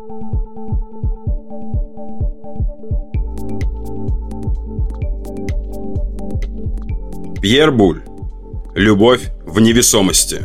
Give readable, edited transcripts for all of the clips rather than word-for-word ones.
Пьер Буль. Любовь в невесомости.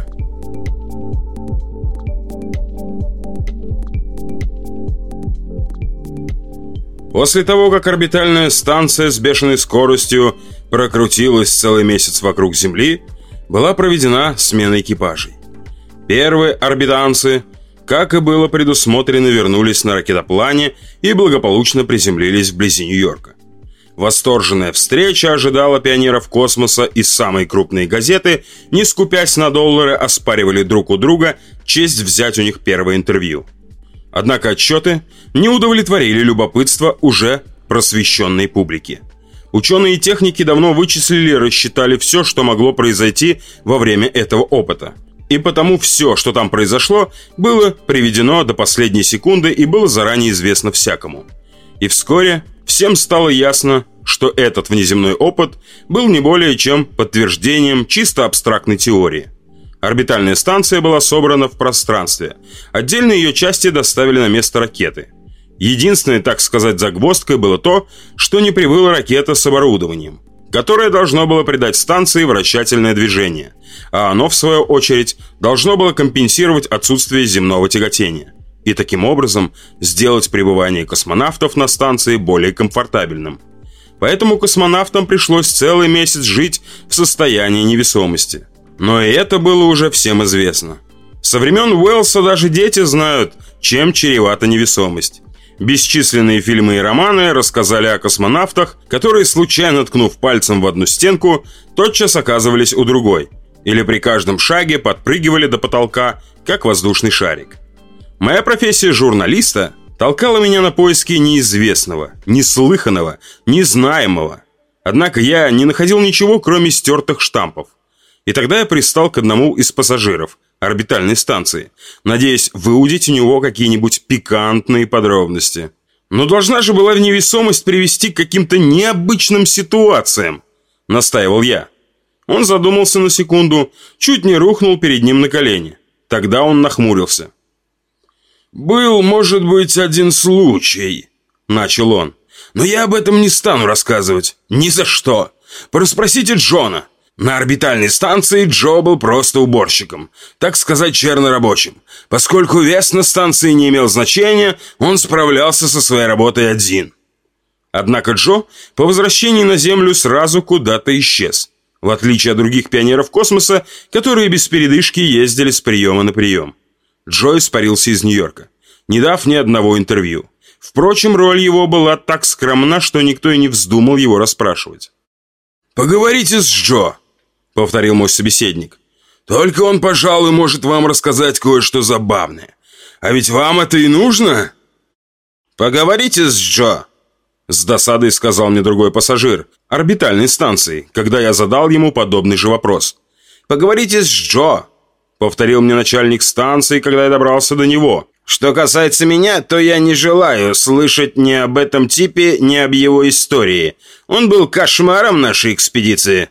После того, как орбитальная станция с бешеной скоростью прокрутилась целый месяц вокруг Земли, была проведена смена экипажей. Первые орбитанцы, как и было предусмотрено, вернулись на ракетоплане и благополучно приземлились вблизи Нью-Йорка. Восторженная встреча ожидала пионеров космоса, и самые крупные газеты, не скупясь на доллары, оспаривали друг у друга честь взять у них первое интервью. Однако отчеты не удовлетворили любопытство уже просвещенной публики. Ученые и техники давно вычислили и рассчитали все, что могло произойти во время этого опыта. И потому все, что там произошло, было приведено до последней секунды и было заранее известно всякому. И вскоре всем стало ясно, что этот внеземной опыт был не более чем подтверждением чисто абстрактной теории. Орбитальная станция была собрана в пространстве. Отдельные ее части доставили на место ракеты. Единственной, так сказать, загвоздкой было то, что не прибыла ракета с оборудованием, которое должно было придать станции вращательное движение, а оно, в свою очередь, должно было компенсировать отсутствие земного тяготения и таким образом сделать пребывание космонавтов на станции более комфортабельным. Поэтому космонавтам пришлось целый месяц жить в состоянии невесомости. Но и это было уже всем известно. Со времен Уэллса даже дети знают, чем чревата невесомость. Бесчисленные фильмы и романы рассказали о космонавтах, которые, случайно ткнув пальцем в одну стенку, тотчас оказывались у другой, или при каждом шаге подпрыгивали до потолка, как воздушный шарик. Моя профессия журналиста толкала меня на поиски неизвестного, неслыханного, незнаемого. Однако я не находил ничего, кроме стертых штампов. И тогда я пристал к одному из пассажиров орбитальной станции, надеясь выудить у него какие-нибудь пикантные подробности. Но должна же была невесомость привести к каким-то необычным ситуациям, настаивал я. Он задумался на секунду, чуть не рухнул перед ним на колени. Тогда он нахмурился. «Был, может быть, один случай», — начал он. «Но я об этом не стану рассказывать. Ни за что. Порасспросите Джона. На орбитальной станции Джо был просто уборщиком, так сказать, чернорабочим. Поскольку вес на станции не имел значения, он справлялся со своей работой один». Однако Джо по возвращении на Землю сразу куда-то исчез, в отличие от других пионеров космоса, которые без передышки ездили с приема на прием. Джо испарился из Нью-Йорка, не дав ни одного интервью. Впрочем, роль его была так скромна, что никто и не вздумал его расспрашивать. «Поговорите с Джо», — повторил мой собеседник. «Только он, пожалуй, может вам рассказать кое-что забавное. А ведь вам это и нужно?» «Поговорите с Джо», — с досадой сказал мне другой пассажир орбитальной станции, когда я задал ему подобный же вопрос. «Поговорите с Джо», — повторил мне начальник станции, когда я добрался до него. «Что касается меня, то я не желаю слышать ни об этом типе, ни об его истории. Он был кошмаром нашей экспедиции».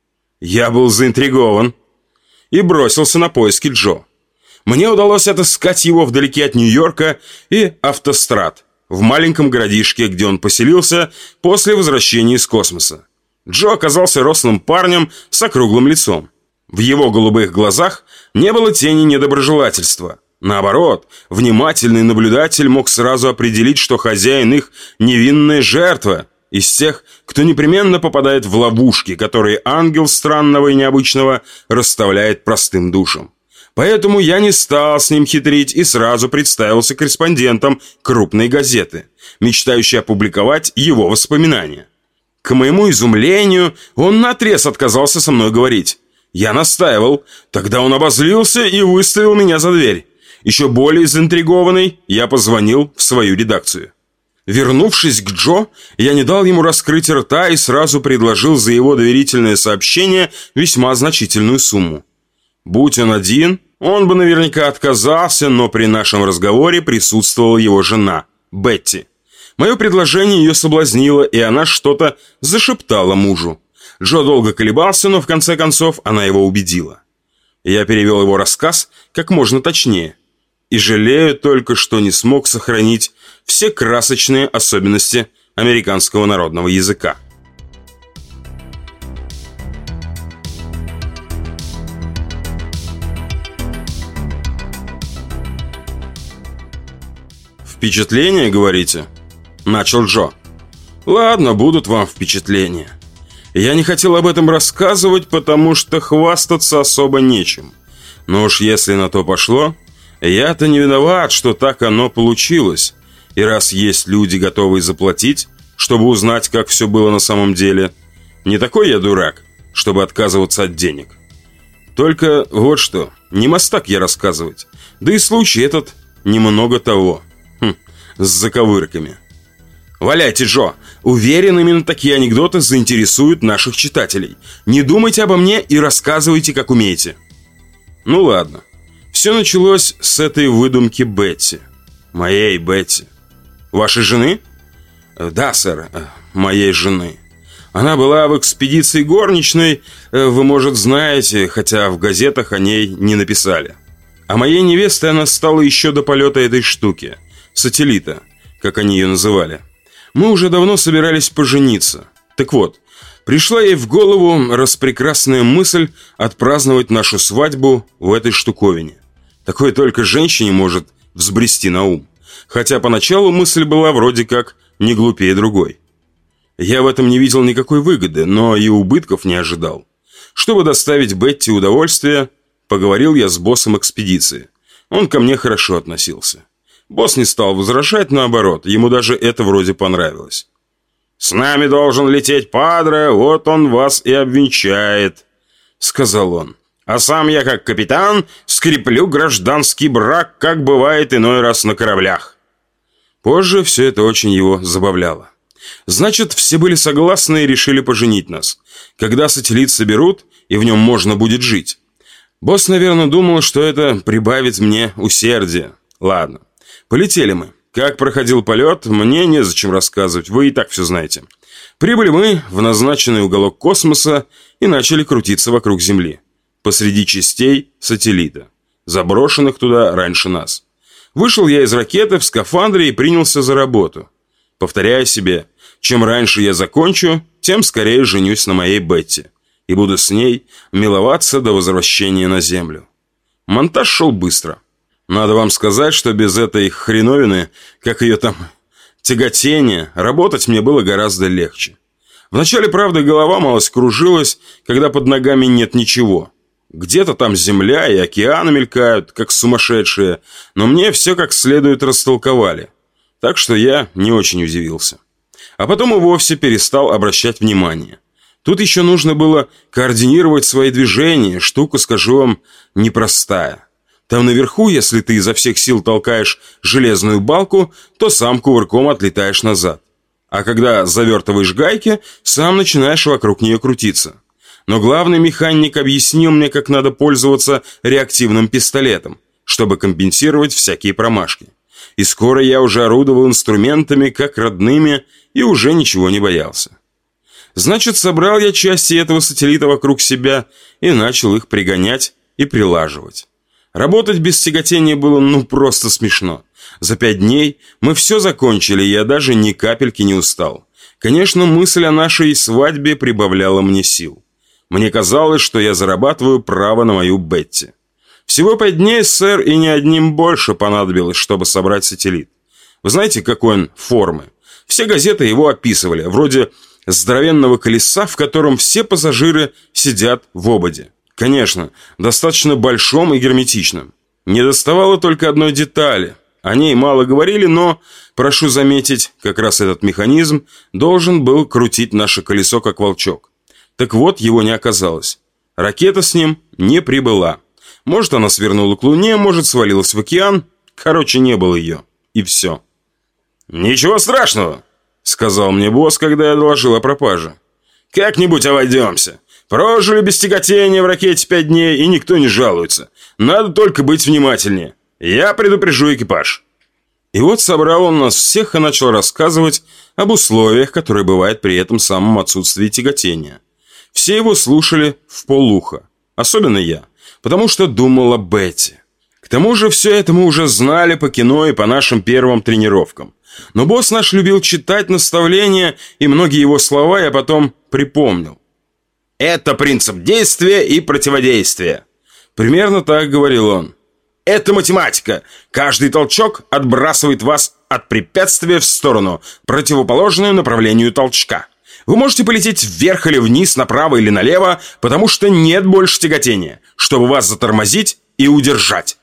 Я был заинтригован и бросился на поиски Джо. Мне удалось отыскать его вдалеке от Нью-Йорка и автострад, в маленьком городишке, где он поселился после возвращения из космоса. Джо оказался рослым парнем с округлым лицом. В его голубых глазах не было тени недоброжелательства. Наоборот, внимательный наблюдатель мог сразу определить, что хозяин их невинная жертва, из тех, кто непременно попадает в ловушки, которые ангел странного и необычного расставляет простым душам. Поэтому я не стал с ним хитрить и сразу представился корреспондентом крупной газеты, мечтающей опубликовать его воспоминания. К моему изумлению, он наотрез отказался со мной говорить. Я настаивал, тогда он обозлился и выставил меня за дверь. Еще более заинтригованный, я позвонил в свою редакцию. Вернувшись к Джо, я не дал ему раскрыть рта и сразу предложил за его доверительное сообщение весьма значительную сумму. Будь он один, он бы наверняка отказался, но при нашем разговоре присутствовала его жена, Бетти. Мое предложение ее соблазнило, и она что-то зашептала мужу. Джо долго колебался, но в конце концов она его убедила. Я перевел его рассказ как можно точнее. и жалею только, что не смог сохранить все красочные особенности американского народного языка. «Впечатления, говорите?» – начал Джо. «Ладно, будут вам впечатления. Я не хотел об этом рассказывать, потому что хвастаться особо нечем. Но уж если на то пошло, я-то не виноват, что так оно получилось. И раз есть люди, готовые заплатить, чтобы узнать, как все было на самом деле, не такой я дурак, чтобы отказываться от денег. Только вот что, не мастак я рассказывать, да и случай этот немного того». С заковырками. «Валяйте, Джо! Уверен, именно такие анекдоты заинтересуют наших читателей. Не думайте обо мне и рассказывайте, как умеете». Ну ладно. Все началось с этой выдумки Бетти. Моей Бетти. Вашей жены? Да, сэр, моей жены. Она была в экспедиции горничной, вы, может, знаете, хотя в газетах о ней не написали. А моей невестой она стала еще до полета этой штуки. Сателлита, как они ее называли. Мы уже давно собирались пожениться. Так вот, пришла ей в голову распрекрасная мысль отпраздновать нашу свадьбу в этой штуковине. Такое только женщине может взбрести на ум. Хотя поначалу мысль была вроде как не глупее другой. Я в этом не видел никакой выгоды, но и убытков не ожидал. Чтобы доставить Бетти удовольствие, поговорил я с боссом экспедиции. Он ко мне хорошо относился. Босс не стал возражать, наоборот, ему даже это вроде понравилось. «С нами должен лететь падре, вот он вас и обвенчает», — сказал он. «А сам я, как капитан, скреплю гражданский брак, как бывает иной раз на кораблях». Позже все это очень его забавляло. Значит, все были согласны и решили поженить нас, когда сателлит соберут, и в нем можно будет жить. Босс, наверное, думал, что это прибавит мне усердия. Ладно. Полетели мы. Как проходил полет, мне незачем рассказывать, вы и так все знаете. Прибыли мы в назначенный уголок космоса и начали крутиться вокруг Земли, посреди частей сателлита, заброшенных туда раньше нас. Вышел я из ракеты в скафандре и принялся за работу, повторяя себе, чем раньше я закончу, тем скорее женюсь на моей Бетти и буду с ней миловаться до возвращения на Землю. Монтаж шел быстро. Надо вам сказать, что без этой хреновины, как ее там, тяготения, работать мне было гораздо легче. Вначале, правда, голова малость кружилась, когда под ногами нет ничего. Где-то там земля и океаны мелькают, как сумасшедшие, но мне все как следует растолковали. Так что я не очень удивился. А потом и вовсе перестал обращать внимание. Тут еще нужно было координировать свои движения, штука, скажу вам, непростая. Там наверху, если ты изо всех сил толкаешь железную балку, то сам кувырком отлетаешь назад. А когда завертываешь гайки, сам начинаешь вокруг нее крутиться. Но главный механик объяснил мне, как надо пользоваться реактивным пистолетом, чтобы компенсировать всякие промашки. И скоро я уже орудовал инструментами, как родными, и уже ничего не боялся. Значит, собрал я части этого сателлита вокруг себя и начал их пригонять и прилаживать. Работать без тяготения было просто смешно. За 5 дней мы все закончили, и я даже ни капельки не устал. Конечно, мысль о нашей свадьбе прибавляла мне сил. Мне казалось, что я зарабатываю право на мою Бетти. Всего 5 дней, сэр, и ни одним больше понадобилось, чтобы собрать сателлит. Вы знаете, какой он формы? Все газеты его описывали, вроде здоровенного колеса, в котором все пассажиры сидят в ободе. Конечно, достаточно большом и герметичном. Не доставало только одной детали. О ней мало говорили, но, прошу заметить, как раз этот механизм должен был крутить наше колесо как волчок. Так вот, его не оказалось. Ракета с ним не прибыла. Может, она свернула к Луне, может, свалилась в океан. Короче, не было ее. И все. «Ничего страшного», — сказал мне босс, когда я доложил о пропаже. «Как-нибудь обойдемся. Прожили без тяготения в ракете 5 дней, и никто не жалуется. Надо только быть внимательнее. Я предупрежу экипаж». И вот собрал он нас всех и начал рассказывать об условиях, которые бывают при этом самом отсутствии тяготения. Все его слушали вполуха, особенно я, потому что думал о Бетти. К тому же все это мы уже знали по кино и по нашим первым тренировкам. Но босс наш любил читать наставления, и многие его слова я потом припомнил. «Это принцип действия и противодействия». Примерно так говорил он. «Это математика. Каждый толчок отбрасывает вас от препятствия в сторону, противоположную направлению толчка. Вы можете полететь вверх или вниз, направо или налево, потому что нет больше тяготения, чтобы вас затормозить и удержать».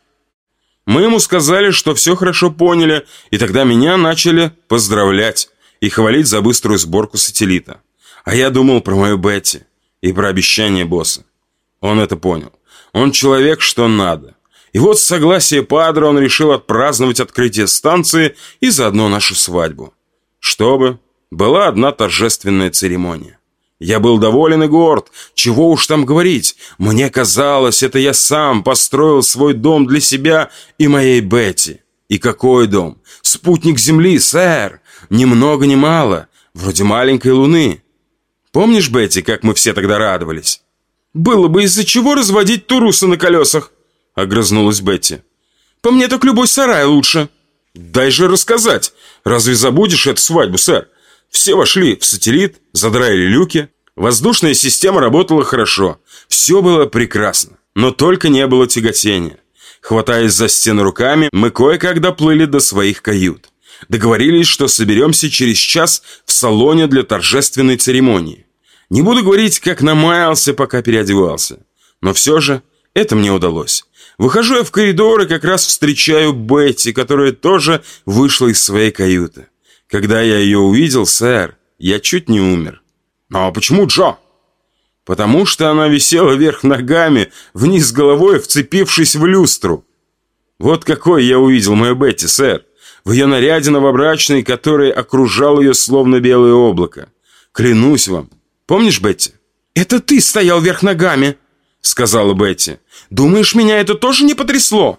Мы ему сказали, что все хорошо поняли, и тогда меня начали поздравлять и хвалить за быструю сборку сателлита. А я думал про мою Бетти и про обещание босса. Он это понял. Он человек, что надо. И вот с согласия Падре он решил отпраздновать открытие станции и заодно нашу свадьбу. Чтобы была одна торжественная церемония. Я был доволен и горд. Чего уж там говорить. Мне казалось, это я сам построил свой дом для себя и моей Бетти. И какой дом? Спутник Земли, сэр. Ни много ни мало. Вроде маленькой луны. Помнишь, Бетти, как мы все тогда радовались? «Было бы из-за чего разводить турусы на колесах», — огрызнулась Бетти. «По мне так любой сарай лучше». «Дай же рассказать. Разве забудешь эту свадьбу, сэр? Все вошли в сателлит, задраили люки. Воздушная система работала хорошо. Все было прекрасно. Но только не было тяготения. Хватаясь за стены руками, мы кое-как доплыли до своих кают. Договорились, что соберемся через час в салоне для торжественной церемонии. Не буду говорить, как намаялся, пока переодевался. Но все же это мне удалось. Выхожу я в коридор и как раз встречаю Бетти, которая тоже вышла из своей каюты. Когда я ее увидел, сэр, я чуть не умер. «А почему Джо?» «Потому что она висела вверх ногами, вниз головой, вцепившись в люстру». Вот какой я увидел мою Бетти, сэр. В ее наряде новобрачной, который окружал ее словно белое облако. Клянусь вам. Помнишь, Бетти? «Это ты стоял вверх ногами», — сказала Бетти. «Думаешь, меня это тоже не потрясло?»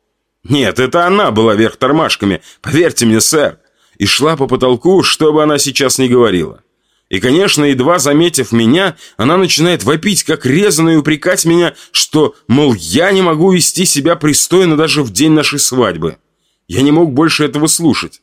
«Нет, это она была вверх тормашками, поверьте мне, сэр. И шла по потолку, что бы она сейчас ни говорила. И, конечно, едва заметив меня, она начинает вопить, как резаная, и упрекать меня, что, мол, я не могу вести себя пристойно даже в день нашей свадьбы. Я не мог больше этого слушать.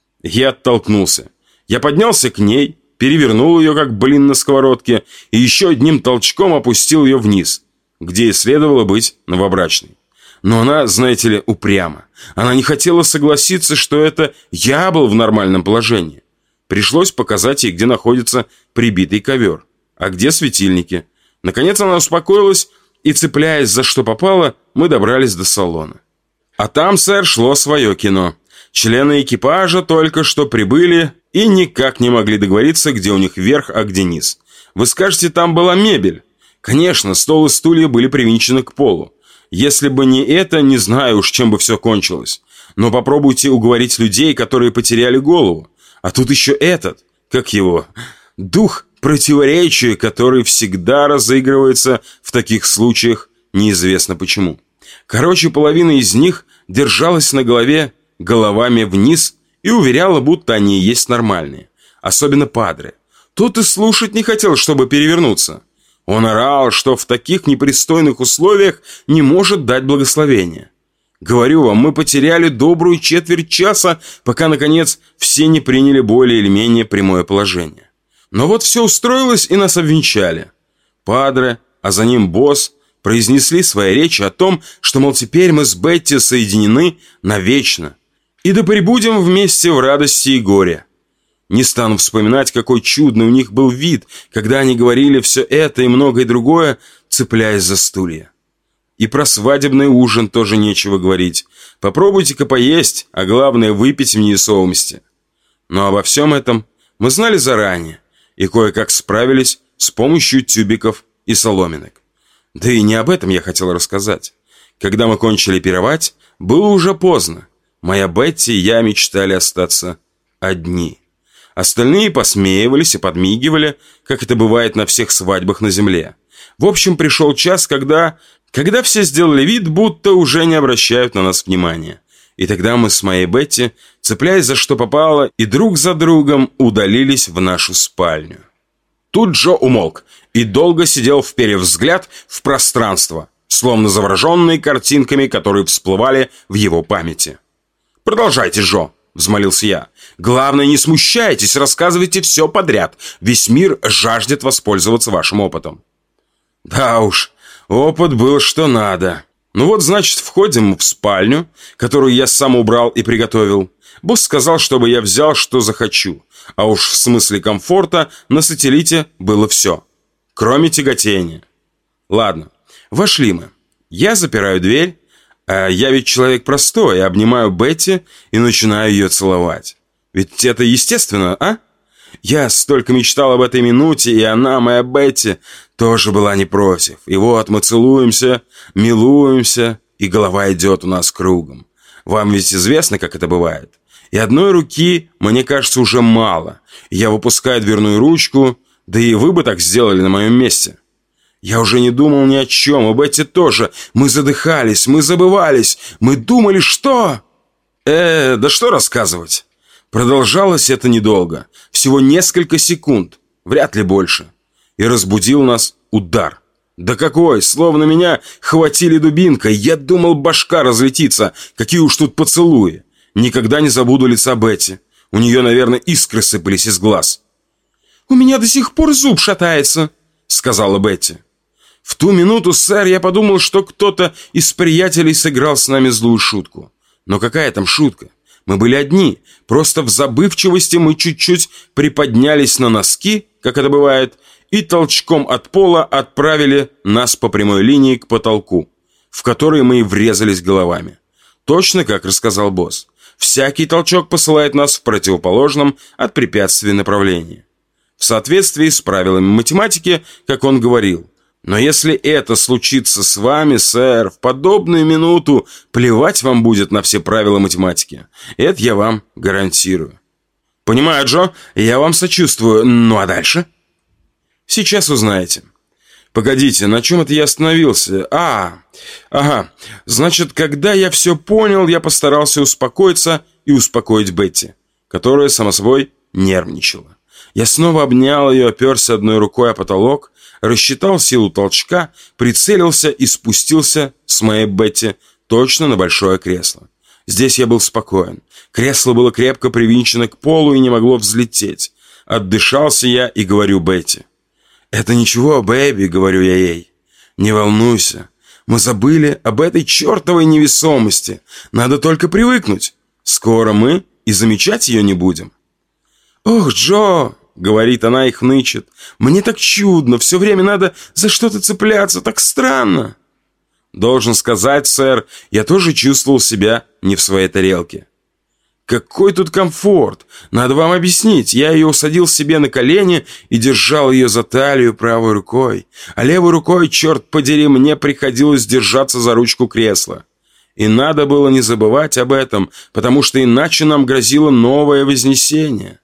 Я оттолкнулся. Я поднялся к ней, перевернул ее, как блин на сковородке, и еще одним толчком опустил ее вниз, где и следовало быть новобрачной. Но она, знаете ли, упряма. Она не хотела согласиться, что это я был в нормальном положении. Пришлось показать ей, где находится прибитый ковер, а где светильники. Наконец она успокоилась, и, цепляясь за что попало, мы добрались до салона. А там, сэр, шло свое кино. Члены экипажа только что прибыли и никак не могли договориться, где у них верх, а где низ. Вы скажете, там была мебель. Конечно, стол и стулья были привинчены к полу. Если бы не это, не знаю уж, чем бы все кончилось. Но попробуйте уговорить людей, которые потеряли голову. А тут еще этот, как его, дух противоречия, который всегда разыгрывается в таких случаях, неизвестно почему. Короче, половина из них держалась на голове головами вниз и уверяла, будто они и есть нормальные. Особенно Падре. Тот и слушать не хотел, чтобы перевернуться. Он орал, что в таких непристойных условиях не может дать благословения. Говорю вам, мы потеряли добрую четверть часа, пока, наконец, все не приняли более или менее прямое положение. Но вот все устроилось, и нас обвенчали. Падре, а за ним босс, произнесли свои речи о том, что, мол, теперь мы с Бетти соединены навечно, и да пребудем вместе в радости и горе. Не стану вспоминать, какой чудный у них был вид, когда они говорили все это и многое другое, цепляясь за стулья. И про свадебный ужин тоже нечего говорить. Попробуйте-ка поесть, а главное выпить в невесомости. Но обо всем этом мы знали заранее и кое-как справились с помощью тюбиков и соломинок. Да и не об этом я хотел рассказать. Когда мы кончили пировать, было уже поздно. Моя Бетти и я мечтали остаться одни. Остальные посмеивались и подмигивали, как это бывает на всех свадьбах на земле. В общем, пришел час, когда все сделали вид, будто уже не обращают на нас внимания. И тогда мы с моей Бетти, цепляясь за что попало, и друг за другом удалились в нашу спальню. Тут Джо умолк и долго сидел, вперев взгляд в пространство, словно завороженный картинками, которые всплывали в его памяти. «Продолжайте, Джо», — взмолился я. «Главное, не смущайтесь, рассказывайте все подряд. Весь мир жаждет воспользоваться вашим опытом». Да уж, опыт был что надо. Ну вот, значит, входим в спальню, которую я сам убрал и приготовил. Босс сказал, чтобы я взял, что захочу. А уж в смысле комфорта на сателлите было все. Кроме тяготения. Ладно, вошли мы. Я запираю дверь, а я ведь человек простой, обнимаю Бетти и начинаю ее целовать. Ведь это естественно, а? Я столько мечтал об этой минуте, и она, моя Бетти, тоже была не против. И вот мы целуемся, милуемся, и голова идет у нас кругом. Вам ведь известно, как это бывает. И одной руки, мне кажется, уже мало. Я выпускаю дверную ручку, да и вы бы так сделали на моем месте. Я уже не думал ни о чем, и Бетти тоже. Мы задыхались, мы забывались, мы думали, что... Да что рассказывать? Продолжалось это недолго, всего несколько секунд, вряд ли больше. И разбудил нас удар. Да какой, словно меня хватили дубинкой. Я думал, башка разлетится, какие уж тут поцелуи. Никогда не забуду лица Бетти. У нее, наверное, искры сыпались из глаз. «У меня до сих пор зуб шатается», — сказала Бетти. В ту минуту, сэр, я подумал, что кто-то из приятелей сыграл с нами злую шутку. Но какая там шутка? Мы были одни, просто в забывчивости мы чуть-чуть приподнялись на носки, как это бывает, и толчком от пола отправили нас по прямой линии к потолку, в который мы и врезались головами. Точно как рассказал босс. Всякий толчок посылает нас в противоположном от препятствий направлении. В соответствии с правилами математики, как он говорил. Но если это случится с вами, сэр, в подобную минуту плевать вам будет на все правила математики. Это я вам гарантирую. Понимаю, Джо, я вам сочувствую. Ну а дальше? Сейчас узнаете. Погодите, на чем это я остановился? Ага. Значит, когда я все понял, я постарался успокоиться и успокоить Бетти, которая, само собой, нервничала. Я снова обнял ее, оперся одной рукой о потолок, рассчитал силу толчка, прицелился и спустился с моей Бетти точно на большое кресло. Здесь я был спокоен. Кресло было крепко привинчено к полу и не могло взлететь. Отдышался я и говорю Бетти. «Это ничего, бэби», — говорю я ей. «Не волнуйся. Мы забыли об этой чертовой невесомости. Надо только привыкнуть. Скоро мы и замечать ее не будем». «Ох, Джо», — говорит она и хнычет, «мне так чудно, все время надо за что-то цепляться, так странно». Должен сказать, сэр, я тоже чувствовал себя не в своей тарелке. Какой тут комфорт! Надо вам объяснить. Я ее усадил себе на колени и держал ее за талию правой рукой. А левой рукой, черт подери, мне приходилось держаться за ручку кресла. И надо было не забывать об этом, потому что иначе нам грозило новое вознесение.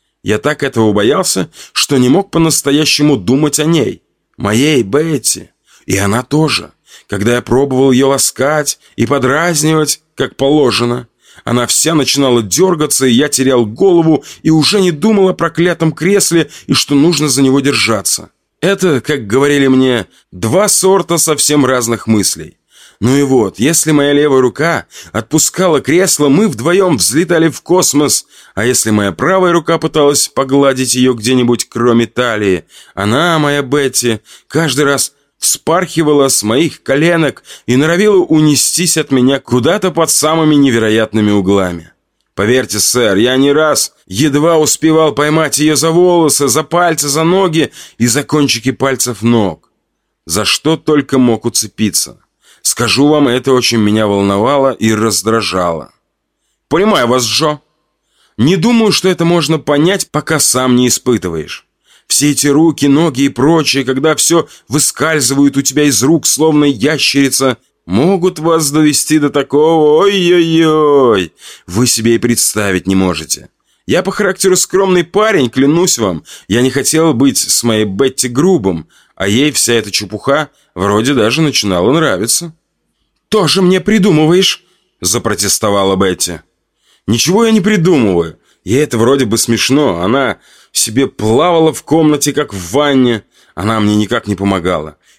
Я так этого боялся, что не мог по-настоящему думать о ней, моей Бетти. И она тоже. Когда я пробовал ее ласкать и подразнивать, как положено, она вся начинала дергаться, и я терял голову и уже не думал о проклятом кресле и что нужно за него держаться. Это, как говорили мне, два сорта совсем разных мыслей. Ну и вот, если моя левая рука отпускала кресло, мы вдвоем взлетали в космос, а если моя правая рука пыталась погладить ее где-нибудь кроме талии, она, моя Бетти, каждый раз вспархивала с моих коленок и норовила унестись от меня куда-то под самыми невероятными углами. Поверьте, сэр, я не раз едва успевал поймать ее за волосы, за пальцы, за ноги и за кончики пальцев ног. За что только мог уцепиться. Скажу вам, это очень меня волновало и раздражало. Понимаю вас, Джо. Не думаю, что это можно понять, пока сам не испытываешь. Все эти руки, ноги и прочее, когда все выскальзывает у тебя из рук, словно ящерица, могут вас довести до такого, ой-ой-ой, вы себе и представить не можете. Я по характеру скромный парень, клянусь вам, я не хотел быть с моей Бетти грубым, а ей вся эта чепуха вроде даже начинала нравиться. «Тоже мне придумываешь?» – запротестовала Бетти. «Ничего я не придумываю. Ей это вроде бы смешно. Она себе плавала в комнате, как в ванне. Она мне никак не помогала.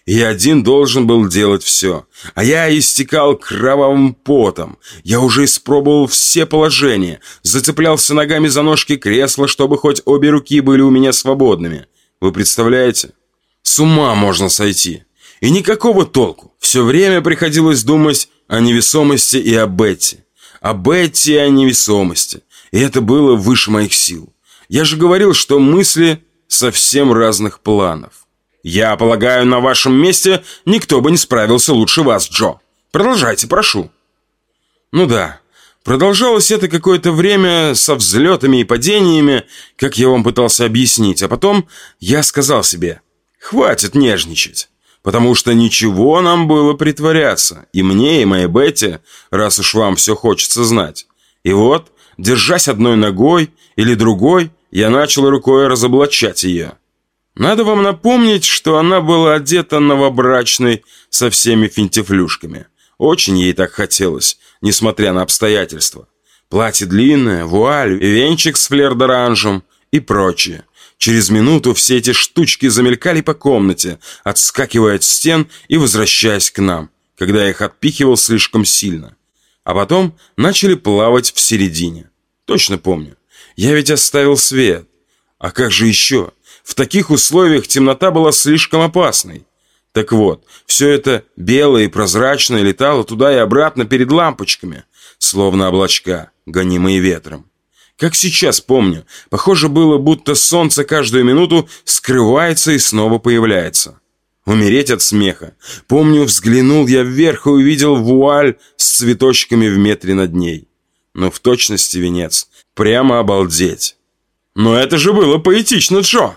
и я один должен был делать все. А я истекал кровавым потом. Я уже испробовал все положения, зацеплялся ногами за ножки кресла, чтобы хоть обе руки были у меня свободными. Вы представляете? С ума можно сойти. И никакого толку. Все время приходилось думать о невесомости и о Бетти. О Бетти и о невесомости. И это было выше моих сил. Я же говорил, что мысли совсем разных планов. Я полагаю, на вашем месте никто бы не справился лучше вас, Джо. Продолжайте, прошу. Ну да, продолжалось это какое-то время со взлетами и падениями, как я вам пытался объяснить. А потом я сказал себе, хватит нежничать. Потому что ничего нам было притворяться. И мне, и моей Бетти, раз уж вам все хочется знать. И вот, держась одной ногой или другой, я начал рукой разоблачать ее. Надо вам напомнить, что она была одета новобрачной со всеми финтифлюшками. Очень ей так хотелось, несмотря на обстоятельства. Платье длинное, вуаль, венчик с флер-д'оранжем и прочее. Через минуту все эти штучки замелькали по комнате, отскакивая от стен и возвращаясь к нам, когда я их отпихивал слишком сильно. А потом начали плавать в середине. Точно помню. Я ведь оставил свет. А как же еще? В таких условиях темнота была слишком опасной. Так вот, все это белое и прозрачное летало туда и обратно перед лампочками, словно облачка, гонимые ветром. Как сейчас помню, похоже было, будто солнце каждую минуту скрывается и снова появляется. Умереть от смеха. Помню, взглянул я вверх и увидел вуаль с цветочками в метре над ней. Но в точности венец. Прямо обалдеть. Но это же было поэтично, Джо.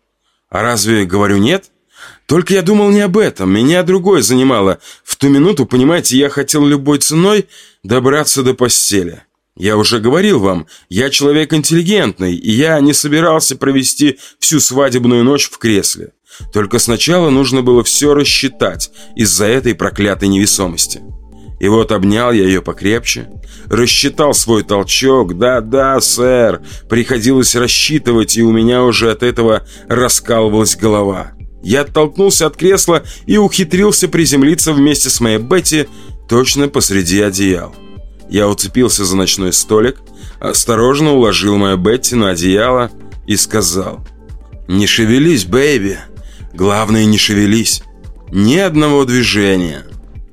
А разве, говорю, нет? Только я думал не об этом, меня другое занимало. В ту минуту, понимаете, я хотел любой ценой добраться до постели. Я уже говорил вам, я человек интеллигентный, и я не собирался провести всю свадебную ночь в кресле. Только сначала нужно было все рассчитать из-за этой проклятой невесомости. И вот обнял я ее покрепче, рассчитал свой толчок. Да, сэр, приходилось рассчитывать, и у меня уже от этого раскалывалась голова. Я оттолкнулся от кресла и ухитрился приземлиться вместе с моей Бетти точно посреди одеял. Я уцепился за ночной столик, осторожно уложил мою Бетти на одеяло и сказал: «Не шевелись, бэйби. Главное, не шевелись. Ни одного движения.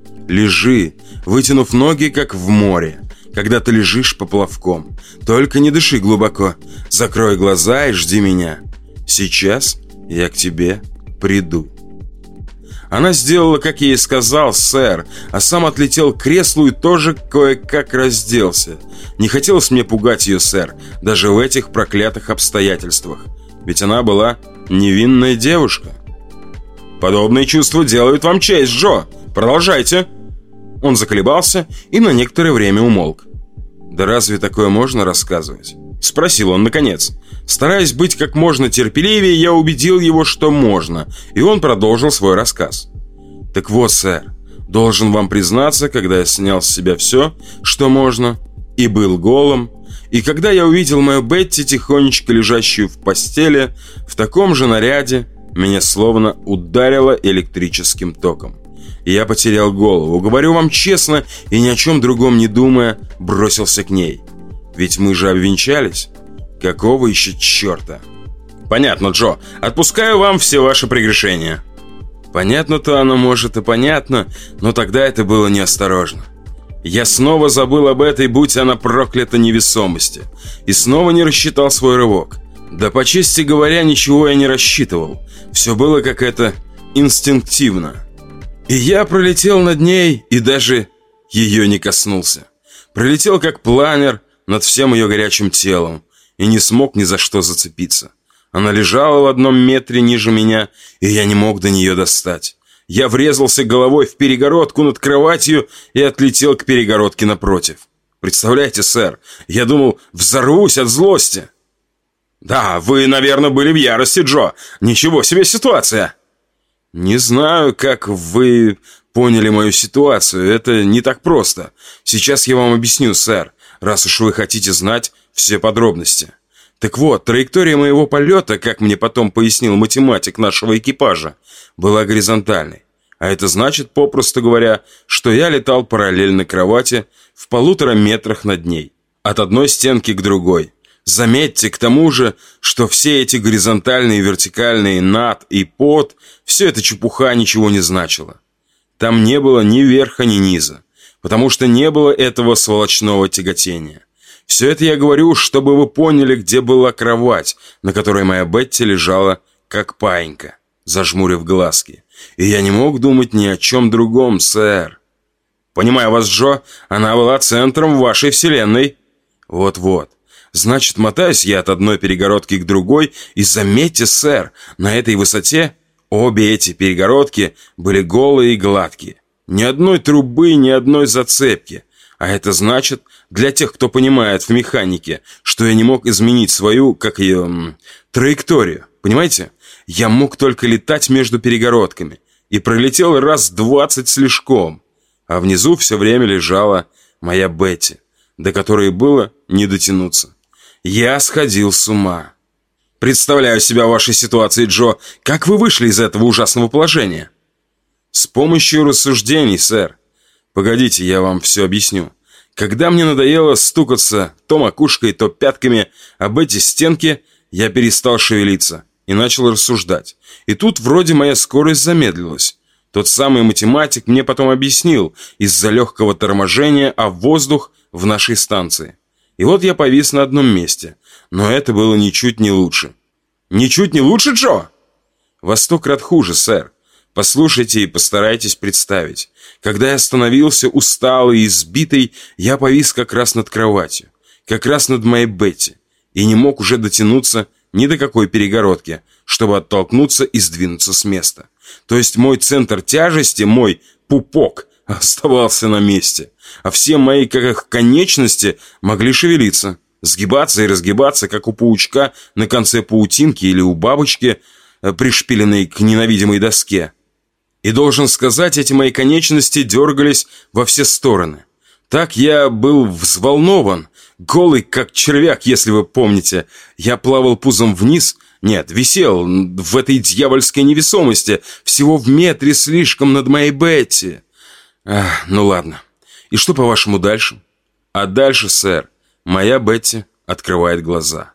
Лежи, вытянув ноги, как в море, когда ты лежишь поплавком. Только не дыши глубоко. Закрой глаза и жди меня. Сейчас я к тебе приду». Она сделала, как я ей сказал, сэр, а сам отлетел к креслу и тоже кое-как разделся. Не хотелось мне пугать ее, сэр, даже в этих проклятых обстоятельствах. Ведь она была невинная девушка. «Подобные чувства делают вам честь, Джо. Продолжайте». Он заколебался и на некоторое время умолк. «Да разве такое можно рассказывать?» — спросил он наконец. Стараясь быть как можно терпеливее, я убедил его, что можно, и он продолжил свой рассказ. «Так вот, сэр, должен вам признаться, когда я снял с себя все, что можно, и был голым, и когда я увидел мою Бетти, тихонечко лежащую в постели, в таком же наряде, меня словно ударило электрическим током. И я потерял голову, говорю вам честно, и ни о чем другом не думая, бросился к ней. Ведь мы же обвенчались. Какого еще черта?» «Понятно, Джо. Отпускаю вам все ваши прегрешения». Понятно-то оно, может, и понятно, но тогда это было неосторожно. Я снова забыл об этой, будь она проклята, невесомости, и снова не рассчитал свой рывок. Да, по чести говоря, ничего я не рассчитывал. Все было как это инстинктивно. И я пролетел над ней и даже ее не коснулся. Пролетел как планер над всем ее горячим телом и не смог ни за что зацепиться. Она лежала в 1 метре ниже меня, и я не мог до нее достать. Я врезался головой в перегородку над кроватью и отлетел к перегородке напротив. Представляете, сэр, я думал, взорвусь от злости. «Да, вы, наверное, были в ярости, Джо. Ничего себе ситуация!» «Не знаю, как вы поняли мою ситуацию. Это не так просто. Сейчас я вам объясню, сэр, раз уж вы хотите знать все подробности. Так вот, траектория моего полета, как мне потом пояснил математик нашего экипажа, была горизонтальной. А это значит, попросту говоря, что я летал параллельно кровати в 1,5 метрах над ней, от одной стенки к другой. Заметьте, к тому же, что все эти горизонтальные и вертикальные над и под, все это чепуха ничего не значило. Там не было ни верха, ни низа, потому что не было этого сволочного тяготения. Все это я говорю, чтобы вы поняли, где была кровать, на которой моя Бетти лежала, как паинька, зажмурив глазки. И я не мог думать ни о чем другом, сэр. Понимаю вас, Джо, она была центром вашей вселенной. Вот-вот. Значит, мотаюсь я от одной перегородки к другой, и заметьте, сэр, на этой высоте обе эти перегородки были голые и гладкие. Ни одной трубы, ни одной зацепки. А это значит, для тех, кто понимает в механике, что я не мог изменить свою, как ее, траекторию. Понимаете? Я мог только летать между перегородками. И пролетел раз 20 слишком. А внизу все время лежала моя Бетти, до которой было не дотянуться. Я сходил с ума. Представляю себя в вашей ситуации, Джо. Как вы вышли из этого ужасного положения? С помощью рассуждений, сэр. Погодите, я вам все объясню. Когда мне надоело стукаться то макушкой, то пятками об эти стенки, я перестал шевелиться и начал рассуждать. И тут вроде моя скорость замедлилась. Тот самый математик мне потом объяснил из-за легкого торможения о воздух в нашей станции. И вот я повис на одном месте. Но это было ничуть не лучше. Ничуть не лучше, Джо? Во 100 крат хуже, сэр. Послушайте и постарайтесь представить. Когда я становился усталый и избитый, я повис как раз над кроватью. Как раз над моей Бетти. И не мог уже дотянуться ни до какой перегородки, чтобы оттолкнуться и сдвинуться с места. То есть мой центр тяжести, мой пупок, оставался на месте. А все мои конечности могли шевелиться, сгибаться и разгибаться, как у паучка на конце паутинки или у бабочки, пришпиленной к ненавидимой доске. И должен сказать, эти мои конечности дергались во все стороны. Так я был взволнован, голый, как червяк, если вы помните. Я плавал пузом вниз, нет, висел в этой дьявольской невесомости, всего в метре слишком над моей Бетти. Ну ладно. И что, по-вашему, дальше? А дальше, сэр, моя Бетти открывает глаза.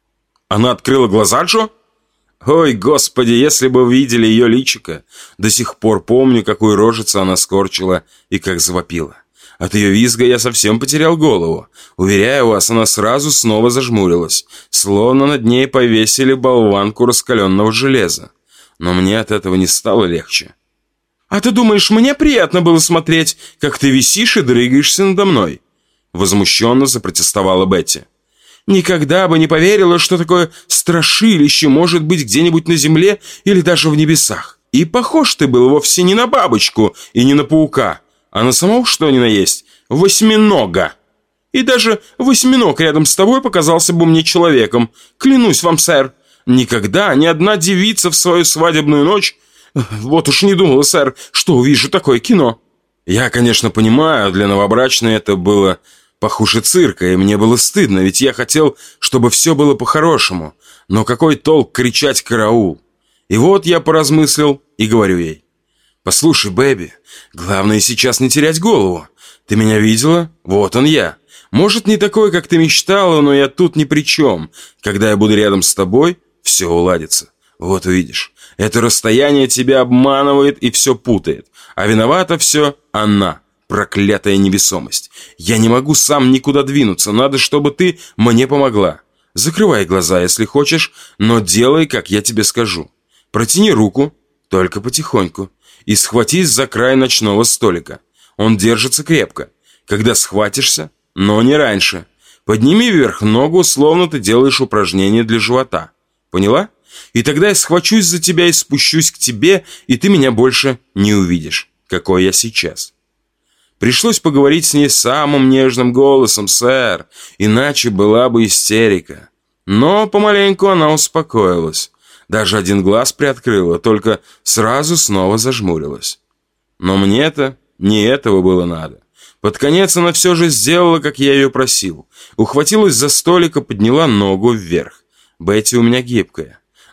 Она открыла глаза, Джо? Ой, господи, если бы вы видели ее личико. До сих пор помню, какую рожицу она скорчила и как завопила. От ее визга я совсем потерял голову. Уверяю вас, она сразу снова зажмурилась, словно над ней повесили болванку раскаленного железа. Но мне от этого не стало легче. «А ты думаешь, мне приятно было смотреть, как ты висишь и дрыгаешься надо мной?» Возмущенно запротестовала Бетти. «Никогда бы не поверила, что такое страшилище может быть где-нибудь на земле или даже в небесах. И похож ты был вовсе не на бабочку и не на паука, а на самого, что ни на есть, восьминога. И даже восьминог рядом с тобой показался бы мне человеком. Клянусь вам, сэр, никогда ни одна девица в свою свадебную ночь... Вот уж не думала, сэр, что увижу такое кино». Я, конечно, понимаю, для новобрачной это было похуже цирка, и мне было стыдно, ведь я хотел, чтобы все было по-хорошему. Но какой толк кричать «караул»? И вот я поразмыслил и говорю ей: «Послушай, Бэби, главное сейчас не терять голову. Ты меня видела? Вот он я. Может, не такой, как ты мечтала, но я тут ни при чем. Когда я буду рядом с тобой, все уладится. Вот увидишь, это расстояние тебя обманывает и все путает. А виновата все она, проклятая невесомость. Я не могу сам никуда двинуться, надо, чтобы ты мне помогла. Закрывай глаза, если хочешь, но делай, как я тебе скажу. Протяни руку, только потихоньку, и схватись за край ночного столика. Он держится крепко. Когда схватишься, но не раньше, подними вверх ногу, словно ты делаешь упражнение для живота. Поняла? И тогда я схвачусь за тебя и спущусь к тебе, и ты меня больше не увидишь, какой я сейчас». Пришлось поговорить с ней самым нежным голосом, сэр, иначе была бы истерика. Но помаленьку она успокоилась. Даже один глаз приоткрыла, только сразу снова зажмурилась. Но мне-то не этого было надо. Под конец она все же сделала, как я ее просил. Ухватилась за столик и подняла ногу вверх. Бетти у меня гибкая.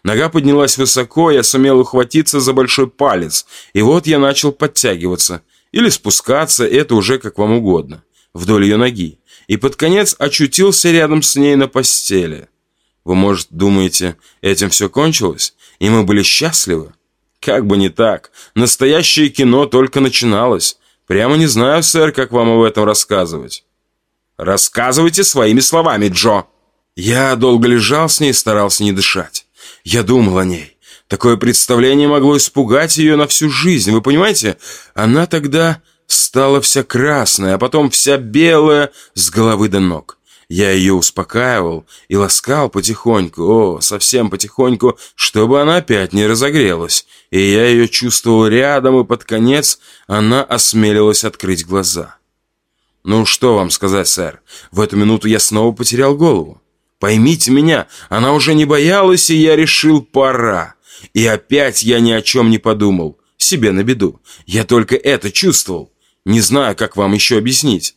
Нога поднялась высоко, я сумел ухватиться за большой палец, и вот я начал подтягиваться. Или спускаться, это уже как вам угодно, вдоль ее ноги. И под конец очутился рядом с ней на постели. Вы, может, думаете, этим все кончилось, и мы были счастливы? Как бы не так. Настоящее кино только начиналось. Прямо не знаю, сэр, как вам об этом рассказывать. Рассказывайте своими словами, Джо. Я долго лежал с ней и старался не дышать. Я думал о ней. Такое представление могло испугать ее на всю жизнь. Вы понимаете? Она тогда стала вся красная, а потом вся белая с головы до ног. Я ее успокаивал и ласкал потихоньку, совсем потихоньку, чтобы она опять не разогрелась. И я ее чувствовал рядом, и под конец она осмелилась открыть глаза. Ну, что вам сказать, сэр? В эту минуту я снова потерял голову. Поймите меня, она уже не боялась, и я решил, пора. И опять я ни о чем не подумал. Себе на беду. Я только это чувствовал. Не знаю, как вам еще объяснить.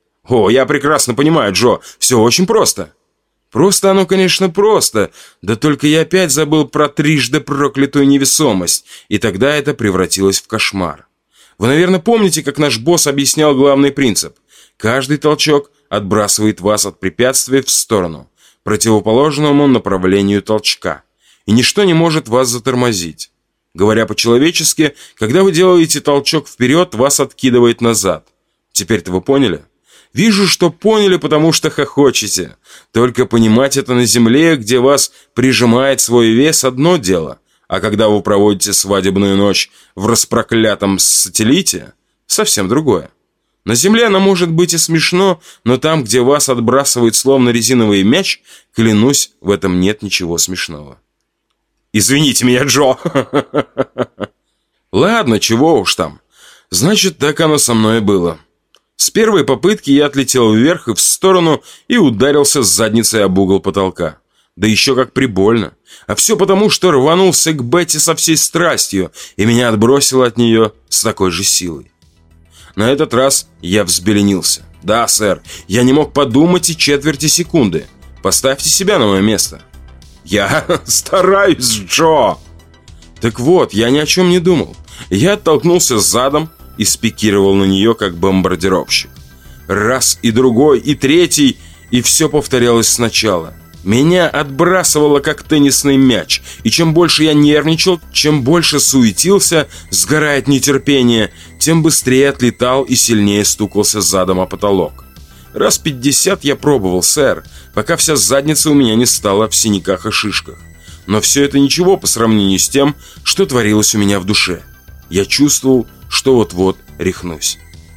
О, я прекрасно понимаю, Джо, все очень просто. Просто оно, конечно, просто. Да только я опять забыл про трижды проклятую невесомость. И тогда это превратилось в кошмар. Вы, наверное, помните, как наш босс объяснял главный принцип. Каждый толчок отбрасывает вас от препятствия в сторону, противоположному направлению толчка. И ничто не может вас затормозить. Говоря по-человечески, когда вы делаете толчок вперед, вас откидывает назад. Теперь-то вы поняли? Вижу, что поняли, потому что хохочете. Только понимать это на земле, где вас прижимает свой вес, одно дело. А когда вы проводите свадебную ночь в распроклятом сателлите, совсем другое. На земле оно может быть и смешно, но там, где вас отбрасывает словно резиновый мяч, клянусь, в этом нет ничего смешного. Извините меня, Джо. Ладно, чего уж там. Значит, так оно со мной и было. С первой попытки я отлетел вверх и в сторону и ударился с задницей об угол потолка. Да еще как прибольно. А все потому, что рванулся к Бетти со всей страстью, и меня отбросило от нее с такой же силой. На этот раз я взбеленился. Да, сэр, я не мог подумать и четверти секунды. Поставьте себя на мое место. Я стараюсь, Джо. Так вот, я ни о чем не думал. Я оттолкнулся задом и спикировал на нее, как бомбардировщик. Раз и другой, и третий, и все повторялось сначала. Меня отбрасывало, как теннисный мяч, и чем больше я нервничал, чем больше суетился, сгорая от нетерпения, тем быстрее отлетал и сильнее стукался задом о потолок. Раз 50 я пробовал, сэр, пока вся задница у меня не стала в синяках и шишках. Но все это ничего по сравнению с тем, что творилось у меня в душе. Я чувствовал, что вот-вот рехнусь.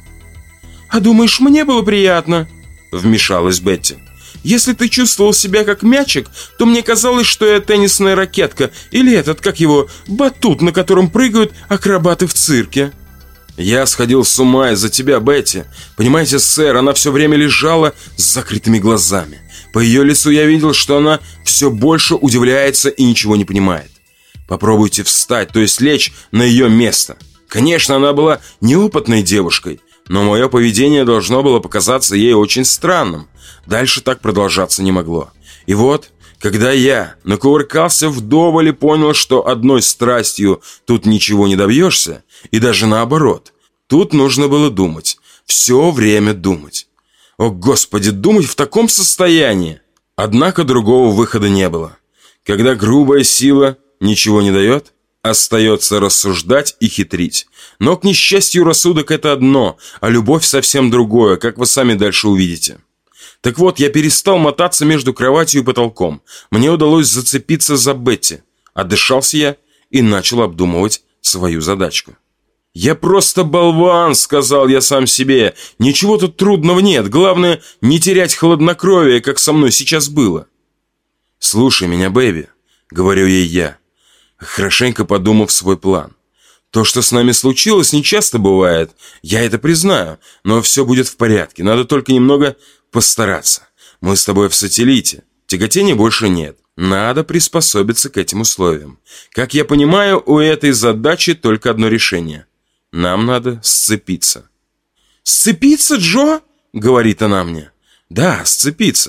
«А думаешь, мне было приятно?» — вмешалась Бетти. «Если ты чувствовал себя как мячик, то мне казалось, что я теннисная ракетка или этот, как его, батут, на котором прыгают акробаты в цирке». «Я сходил с ума из-за тебя, Бетти. Понимаете, сэр, она все время лежала с закрытыми глазами. По ее лицу я видел, что она все больше удивляется и ничего не понимает. Попробуйте встать, то есть лечь на ее место. Конечно, она была неопытной девушкой, но мое поведение должно было показаться ей очень странным. Дальше так продолжаться не могло. И вот, когда я накувыркался вдоволь и понял, что одной страстью тут ничего не добьешься, и даже наоборот, тут нужно было думать, все время думать. О, Господи, думать в таком состоянии! Однако другого выхода не было. Когда грубая сила ничего не дает, остается рассуждать и хитрить. Но, к несчастью, рассудок — это одно, а любовь совсем другое, как вы сами дальше увидите. Так вот, я перестал мотаться между кроватью и потолком. Мне удалось зацепиться за Бетти. Отдышался я и начал обдумывать свою задачку. «Я просто болван», — сказал я сам себе. «Ничего тут трудного нет. Главное, не терять хладнокровие, как со мной сейчас было». «Слушай меня, Бэби», — говорю ей я, хорошенько подумав свой план. «То, что с нами случилось, нечасто бывает. Я это признаю, но все будет в порядке. Надо только немного постараться. Мы с тобой в сателлите. Тяготения больше нет. Надо приспособиться к этим условиям. Как я понимаю, у этой задачи только одно решение. Нам надо сцепиться». «Сцепиться, Джо?» — говорит она мне. «Да, сцепиться.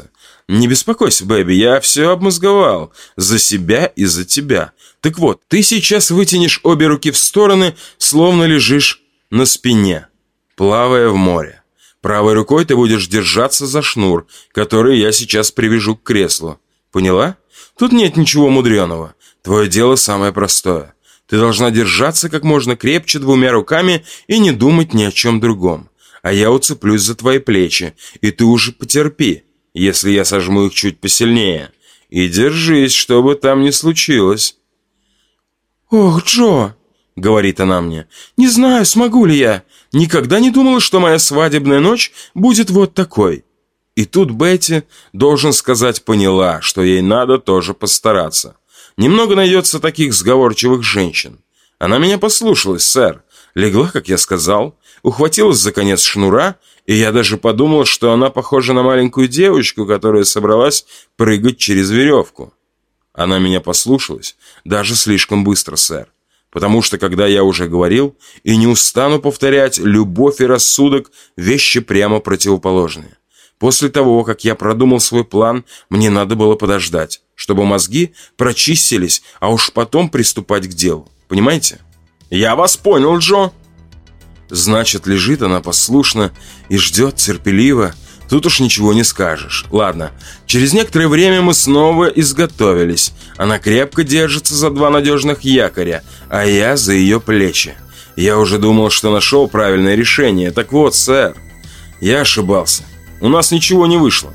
Не беспокойся, Бэби, я все обмозговал. За себя и за тебя. Так вот, ты сейчас вытянешь обе руки в стороны, словно лежишь на спине, плавая в море. Правой рукой ты будешь держаться за шнур, который я сейчас привяжу к креслу. Поняла? Тут нет ничего мудреного. Твое дело самое простое. Ты должна держаться как можно крепче двумя руками и не думать ни о чем другом. А я уцеплюсь за твои плечи, и ты уже потерпи, если я сожму их чуть посильнее. И держись, что бы там ни случилось. «Ох, Джо!» — говорит она мне. «Не знаю, смогу ли я. Никогда не думала, что моя свадебная ночь будет вот такой». И тут Бетти, должен сказать, поняла, что ей надо тоже постараться. Немного найдется таких сговорчивых женщин. Она меня послушалась, сэр. Легла, как я сказал, ухватилась за конец шнура, и я даже подумал, что она похожа на маленькую девочку, которая собралась прыгать через веревку. Она меня послушалась, даже слишком быстро, сэр. Потому что, когда я уже говорил, и не устану повторять, любовь и рассудок – вещи прямо противоположные. После того, как я продумал свой план, мне надо было подождать, чтобы мозги прочистились, а уж потом приступать к делу. Понимаете? Я вас понял, Джо. Значит, лежит она послушно и ждет терпеливо. Тут уж ничего не скажешь. Ладно, через некоторое время мы снова изготовились. Она крепко держится за два надежных якоря, а я за ее плечи. Я уже думал, что нашел правильное решение. Так вот, сэр, я ошибался. У нас ничего не вышло.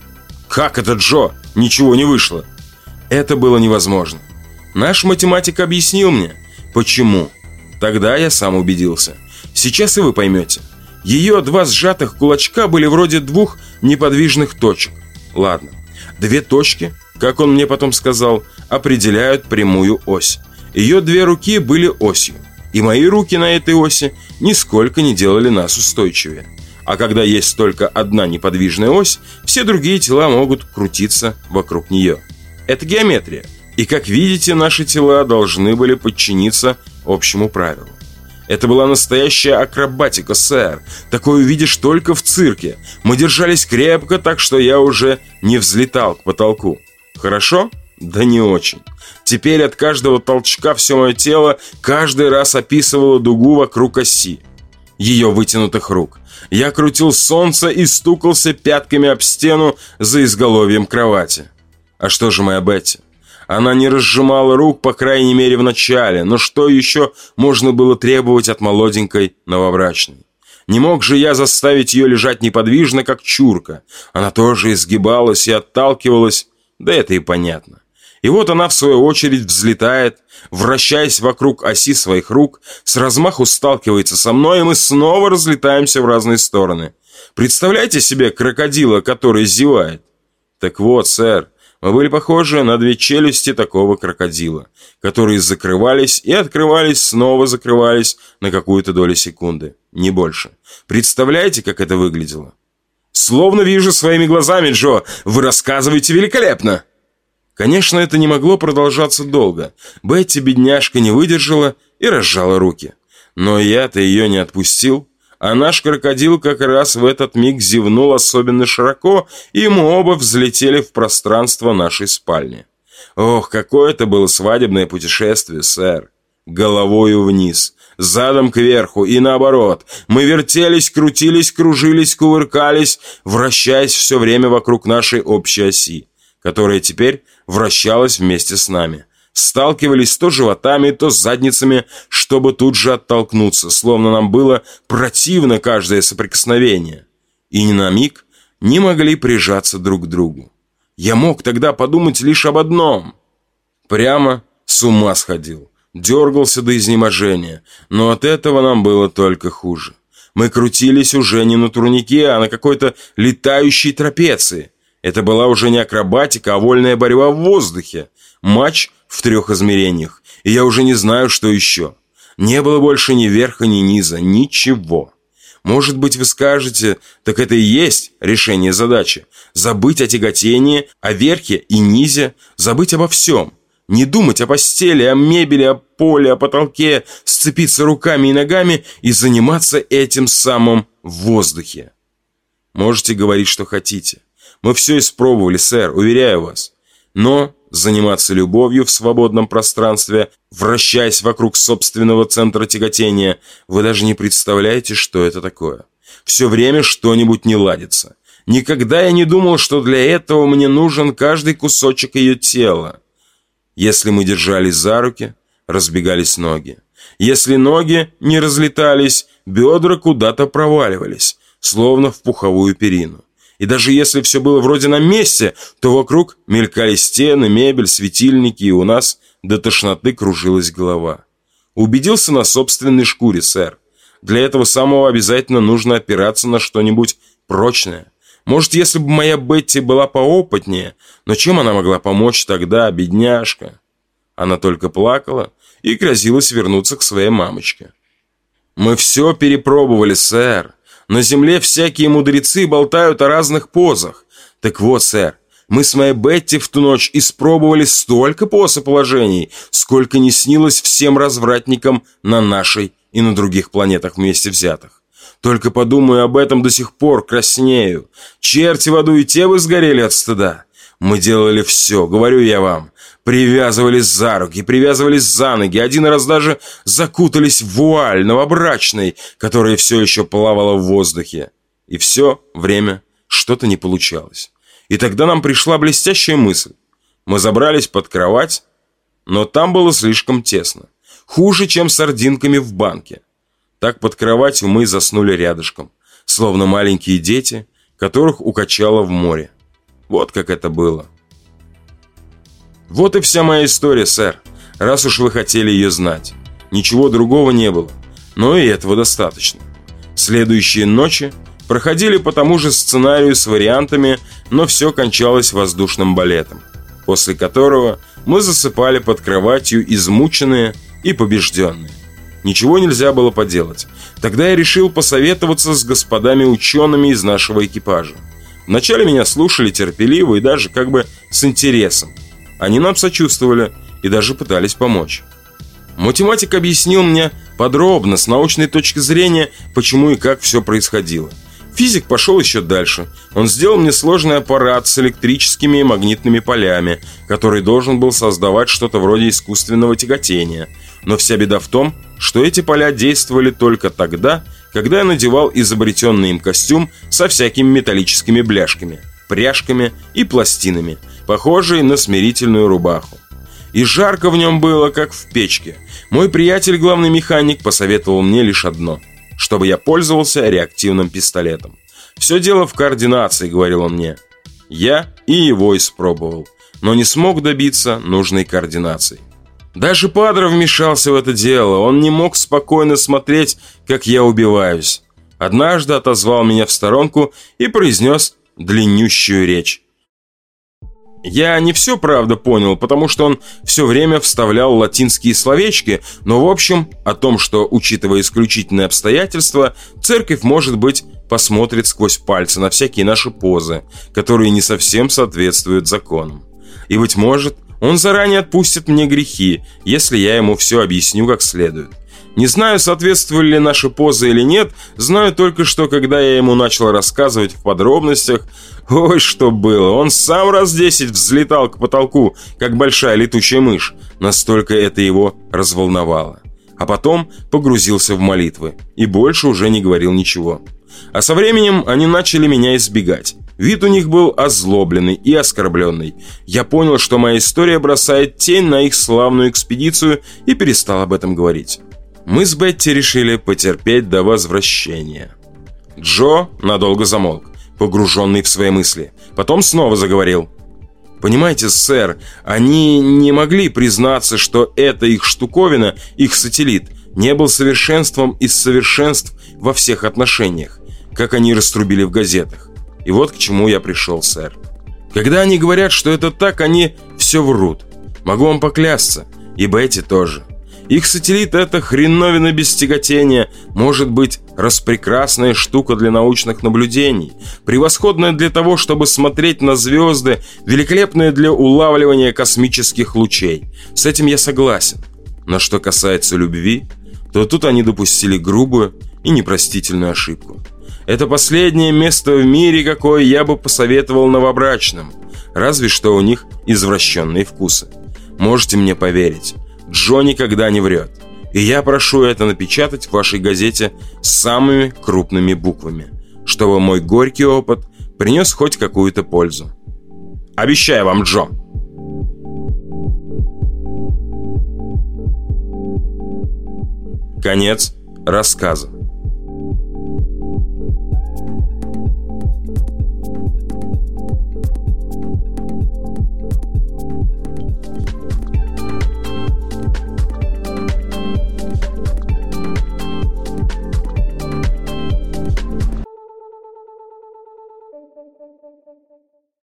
Как это, Джо? Ничего не вышло. Это было невозможно. Наш математик объяснил мне, почему. Тогда я сам убедился. Сейчас и вы поймете. Ее два сжатых кулачка были вроде двух неподвижных точек. Ладно, две точки, как он мне потом сказал, определяют прямую ось. Ее две руки были осью. И мои руки на этой оси нисколько не делали нас устойчивее. А когда есть только одна неподвижная ось, все другие тела могут крутиться вокруг нее. Это геометрия. И, как видите, наши тела должны были подчиниться общему правилу. Это была настоящая акробатика, сэр. Такое увидишь только в цирке. Мы держались крепко, так что я уже не взлетал к потолку. Хорошо? Да не очень. Теперь от каждого толчка все мое тело каждый раз описывало дугу вокруг оси ее вытянутых рук. Я крутил солнце и стукался пятками об стену за изголовьем кровати. А что же моя Бетти? Она не разжимала рук, по крайней мере, в начале. Но что еще можно было требовать от молоденькой новобрачной? Не мог же я заставить ее лежать неподвижно, как чурка. Она тоже изгибалась и отталкивалась. Да это и понятно. И вот она, в свою очередь, взлетает, вращаясь вокруг оси своих рук, с размаху сталкивается со мной, и мы снова разлетаемся в разные стороны. Представляете себе крокодила, который зевает? Так вот, сэр, мы были похожи на две челюсти такого крокодила, которые закрывались и открывались, снова закрывались на какую-то долю секунды, не больше. Представляете, как это выглядело? Словно вижу своими глазами, Джо, вы рассказываете великолепно. Конечно, это не могло продолжаться долго. Бетти, бедняжка, не выдержала и разжала руки. Но я-то ее не отпустил. А наш крокодил как раз в этот миг зевнул особенно широко, и мы оба взлетели в пространство нашей спальни. Ох, какое это было свадебное путешествие, сэр. Головою вниз, задом кверху и наоборот. Мы вертелись, крутились, кружились, кувыркались, вращаясь все время вокруг нашей общей оси, которая теперь вращалась вместе с нами. Сталкивались то животами, то задницами, чтобы тут же оттолкнуться, словно нам было противно каждое соприкосновение. И ни на миг не могли прижаться друг к другу. Я мог тогда подумать лишь об одном. Прямо с ума сходил, дергался до изнеможения, но от этого нам было только хуже. Мы крутились уже не на турнике, а на какой-то летающей трапеции. Это была уже не акробатика, а вольная борьба в воздухе. Матч в 3 измерениях. И я уже не знаю, что еще. Не было больше ни верха, ни низа. Ничего. Может быть, вы скажете, так это и есть решение задачи. Забыть о тяготении, о верхе и низе. Забыть обо всем. Не думать о постели, о мебели, о поле, о потолке. Сцепиться руками и ногами и заниматься этим самым в воздухе. Можете говорить, что хотите. Мы все испробовали, сэр, уверяю вас. Но заниматься любовью в свободном пространстве, вращаясь вокруг собственного центра тяготения, вы даже не представляете, что это такое. Все время что-нибудь не ладится. Никогда я не думал, что для этого мне нужен каждый кусочек ее тела. Если мы держались за руки, разбегались ноги. Если ноги не разлетались, бедра куда-то проваливались, словно в пуховую перину. И даже если все было вроде на месте, то вокруг мелькали стены, мебель, светильники, и у нас до тошноты кружилась голова. Убедился на собственной шкуре, сэр. Для этого самого обязательно нужно опираться на что-нибудь прочное. Может, если бы моя Бетти была поопытнее, но чем она могла помочь тогда, бедняжка? Она только плакала и грозилась вернуться к своей мамочке. Мы все перепробовали, сэр. На земле всякие мудрецы болтают о разных позах. Так вот, сэр, мы с моей Бетти в ту ночь испробовали столько поз и положений, сколько не снилось всем развратникам на нашей и на других планетах вместе взятых. Только подумаю об этом, до сих пор краснею. Черти в аду, и те вы сгорели от стыда. Мы делали все, говорю я вам. Привязывались за руки, привязывались за ноги. Один раз даже закутались в вуаль новобрачной, которая все еще плавала в воздухе. И все время что-то не получалось. И тогда нам пришла блестящая мысль. Мы забрались под кровать, но там было слишком тесно. Хуже, чем сардинками в банке. Так под кроватью мы заснули рядышком, словно маленькие дети, которых укачало в море. Вот как это было. Вот и вся моя история, сэр, раз уж вы хотели ее знать. Ничего другого не было, но и этого достаточно. Следующие ночи проходили по тому же сценарию с вариантами, но все кончалось воздушным балетом, после которого мы засыпали под кроватью измученные и побежденные. Ничего нельзя было поделать. Тогда я решил посоветоваться с господами учеными из нашего экипажа. Вначале меня слушали терпеливо и даже как бы с интересом. Они нам сочувствовали и даже пытались помочь. Математик объяснил мне подробно, с научной точки зрения, почему и как все происходило. Физик пошел еще дальше. Он сделал мне сложный аппарат с электрическими и магнитными полями, который должен был создавать что-то вроде искусственного тяготения. Но вся беда в том, что эти поля действовали только тогда, когда я надевал изобретенный им костюм со всякими металлическими бляшками, пряжками и пластинами, похожие на смирительную рубаху. И жарко в нем было, как в печке. Мой приятель, главный механик, посоветовал мне лишь одно – чтобы я пользовался реактивным пистолетом. «Все дело в координации», – говорил он мне. Я и его испробовал, но не смог добиться нужной координации. Даже Падре вмешался в это дело. Он не мог спокойно смотреть, как я убиваюсь. Однажды отозвал меня в сторонку и произнес длиннющую речь. Я не все, правда, понял, потому что он все время вставлял латинские словечки, но в общем о том, что, учитывая исключительные обстоятельства, церковь, может быть, посмотрит сквозь пальцы на всякие наши позы, которые не совсем соответствуют законам. И, быть может, он заранее отпустит мне грехи, если я ему все объясню как следует. Не знаю, соответствовали ли наши позы или нет, знаю только, что когда я ему начал рассказывать в подробностях, ой, что было, он сам раз 10 взлетал к потолку, как большая летучая мышь, настолько это его разволновало. А потом погрузился в молитвы и больше уже не говорил ничего. А со временем они начали меня избегать. Вид у них был озлобленный и оскорбленный. Я понял, что моя история бросает тень на их славную экспедицию и перестал об этом говорить. Мы с Бетти решили потерпеть до возвращения. Джо надолго замолк, погруженный в свои мысли. Потом снова заговорил. «Понимаете, сэр, они не могли признаться, что эта их штуковина, их сателлит, не был совершенством из совершенств во всех отношениях, как они раструбили в газетах. И вот к чему я пришел, сэр. Когда они говорят, что это так, они все врут. Могу вам поклясться, и Бетти тоже. Их сателлит – это хреновина без тяготения, может быть, распрекрасная штука для научных наблюдений, превосходная для того, чтобы смотреть на звезды, великолепная для улавливания космических лучей. С этим я согласен. Но что касается любви, то тут они допустили грубую и непростительную ошибку. Это последнее место в мире, какое я бы посоветовал новобрачным. Разве что у них извращенные вкусы. Можете мне поверить, Джо никогда не врет. И я прошу это напечатать в вашей газете самыми крупными буквами, чтобы мой горький опыт принес хоть какую-то пользу. Обещаю вам, Джо. Конец рассказа.